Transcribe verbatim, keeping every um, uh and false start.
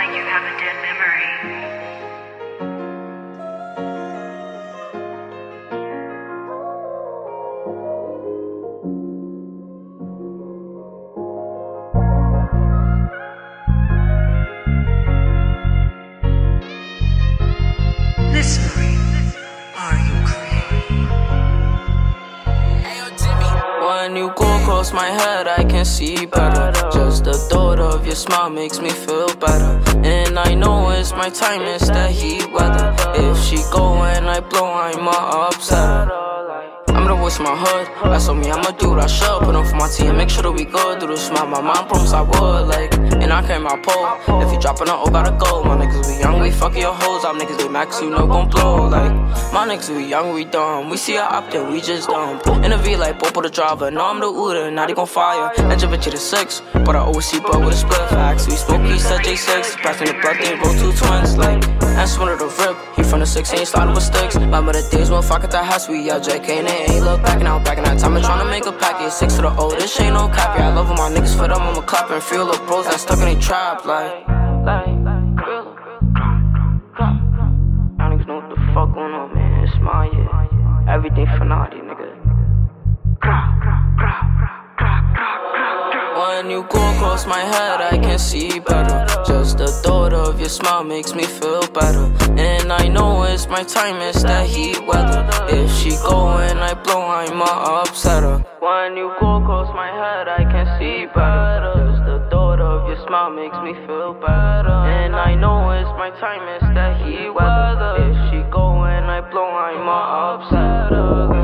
you have a dead memory. Listener, are you crazy? When you go across my head, I can see better. Just the thought of your smile makes me feel better. And I know it's my time, it's that heat weather. If she go and I blow, I'm a upsetter. I'm the voice of my hood, that's on me, I'ma do what I should. Put on for my team, make sure that we good. Do the smile, my mom promised I would, like. And I came my pole. If you dropping out, oh, gotta go. My niggas, we young, we fuck your hoes. Our niggas, they max, you know, gon' blow, like. My niggas, we young, we dumb. We see her up there, we just dumb. In the V like Popo the driver. No, I'm the Uda, now they gon' fire. Engine bitch, the six. But I always see bro with a split facts. We smoke east at J six. Passing the birthday, roll two twins, like. That's one of the rip. He from the sixteen, sliding with sticks. Remember the days when fuck at the house, we out J K and they ain't look back now. Back in that time, I'm tryna make a packet. Six to the O, this ain't no cap. Yeah, I love when my niggas for them, I'ma clap and feel the bros that stuck in they trap, like. Like, real. Y'all niggas know what the fuck going on, man. It's my year. Everything for naughty, nigga. When you go across my head, I can see better. Just the thought of your smile makes me feel better. And I know it's my time, it's that heat weather. If she go and I blow, I'm a upsetter. When you go across my head, I can see better. Just the thought of your smile makes me feel better. And I know it's my time, it's that heat weather. If she go and I blow, I'm a upsetter.